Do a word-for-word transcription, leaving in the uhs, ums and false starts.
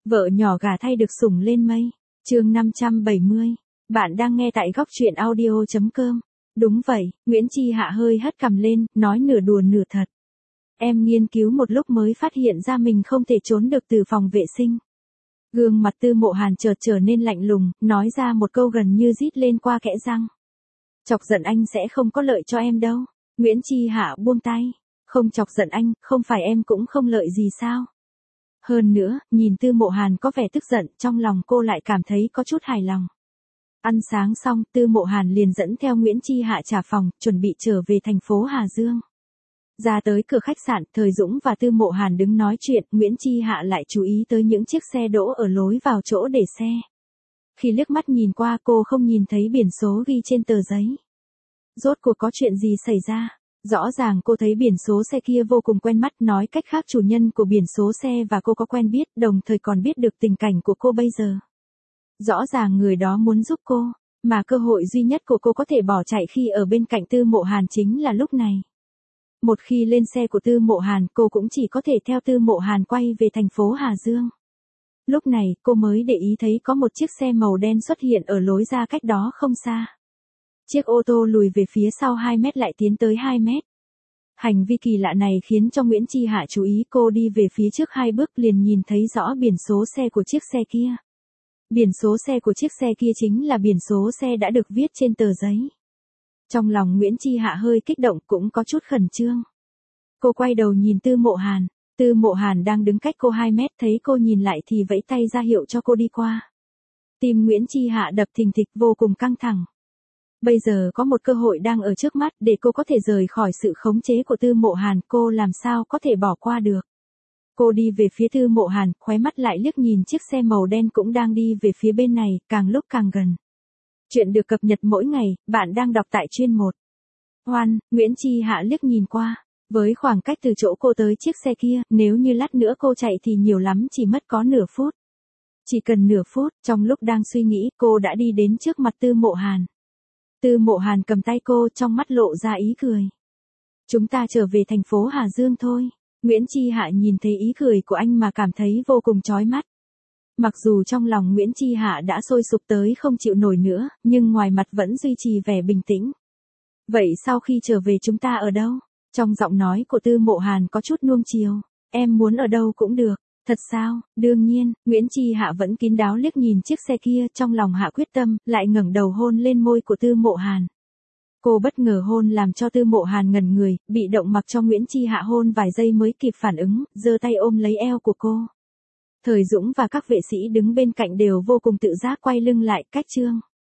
Vợ nhỏ gả thay được sủng lên mây. Chương năm trăm bảy mươi. Bạn đang nghe tại góc truyện audio chấm com. Đúng vậy, Nguyễn Chi Hạ hơi hất cằm lên, nói nửa đùa nửa thật. Em nghiên cứu một lúc mới phát hiện ra mình không thể trốn được từ phòng vệ sinh. Gương mặt Tư Mộ Hàn chợt trở nên lạnh lùng, nói ra một câu gần như rít lên qua kẽ răng. Chọc giận anh sẽ không có lợi cho em đâu. Nguyễn Chi Hạ buông tay. Không chọc giận anh, không phải em cũng không lợi gì sao? Hơn nữa, nhìn Tư Mộ Hàn có vẻ tức giận, trong lòng cô lại cảm thấy có chút hài lòng. Ăn sáng xong, Tư Mộ Hàn liền dẫn theo Nguyễn Chi Hạ trả phòng, chuẩn bị trở về thành phố Hà Dương. Ra tới cửa khách sạn, Thời Dũng và Tư Mộ Hàn đứng nói chuyện, Nguyễn Chi Hạ lại chú ý tới những chiếc xe đỗ ở lối vào chỗ để xe. Khi liếc mắt nhìn qua cô không nhìn thấy biển số ghi trên tờ giấy. Rốt cuộc có chuyện gì xảy ra? Rõ ràng cô thấy biển số xe kia vô cùng quen mắt, nói cách khác chủ nhân của biển số xe và cô có quen biết, đồng thời còn biết được tình cảnh của cô bây giờ. Rõ ràng người đó muốn giúp cô, mà cơ hội duy nhất của cô có thể bỏ chạy khi ở bên cạnh Tư Mộ Hàn chính là lúc này. Một khi lên xe của Tư Mộ Hàn, cô cũng chỉ có thể theo Tư Mộ Hàn quay về thành phố Hà Dương. Lúc này, cô mới để ý thấy có một chiếc xe màu đen xuất hiện ở lối ra cách đó không xa. Chiếc ô tô lùi về phía sau hai mét lại tiến tới hai mét. Hành vi kỳ lạ này khiến cho Nguyễn Chi Hạ chú ý, cô đi về phía trước hai bước liền nhìn thấy rõ biển số xe của chiếc xe kia. Biển số xe của chiếc xe kia chính là biển số xe đã được viết trên tờ giấy. Trong lòng Nguyễn Chi Hạ hơi kích động, cũng có chút khẩn trương. Cô quay đầu nhìn Tư Mộ Hàn. Tư Mộ Hàn đang đứng cách cô hai mét, thấy cô nhìn lại thì vẫy tay ra hiệu cho cô đi qua. Tim Nguyễn Chi Hạ đập thình thịch, vô cùng căng thẳng. Bây giờ có một cơ hội đang ở trước mắt để cô có thể rời khỏi sự khống chế của Tư Mộ Hàn, cô làm sao có thể bỏ qua được. Cô đi về phía Tư Mộ Hàn, khóe mắt lại liếc nhìn chiếc xe màu đen cũng đang đi về phía bên này, càng lúc càng gần. Chuyện được cập nhật mỗi ngày, bạn đang đọc tại chuyên một. Hoan, Nguyễn Chi Hạ liếc nhìn qua. Với khoảng cách từ chỗ cô tới chiếc xe kia, nếu như lát nữa cô chạy thì nhiều lắm chỉ mất có nửa phút. Chỉ cần nửa phút, trong lúc đang suy nghĩ, cô đã đi đến trước mặt Tư Mộ Hàn. Tư Mộ Hàn cầm tay cô, trong mắt lộ ra ý cười. Chúng ta trở về thành phố Hà Dương thôi. Nguyễn Chi Hạ nhìn thấy ý cười của anh mà cảm thấy vô cùng chói mắt. Mặc dù trong lòng Nguyễn Chi Hạ đã sôi sục tới không chịu nổi nữa, nhưng ngoài mặt vẫn duy trì vẻ bình tĩnh. Vậy sau khi trở về chúng ta ở đâu? Trong giọng nói của Tư Mộ Hàn có chút nuông chiều. Em muốn ở đâu cũng được. Thật sao? Đương nhiên. Nguyễn Chi Hạ vẫn kín đáo liếc nhìn chiếc xe kia, trong lòng hạ quyết tâm, lại ngẩng đầu hôn lên môi của Tư Mộ Hàn. Cô bất ngờ hôn làm cho Tư Mộ Hàn ngẩn người, bị động mặc cho Nguyễn Chi Hạ hôn vài giây mới kịp phản ứng, giơ tay ôm lấy eo của cô. Thời Dũng và các vệ sĩ đứng bên cạnh đều vô cùng tự giác quay lưng lại, cách Trương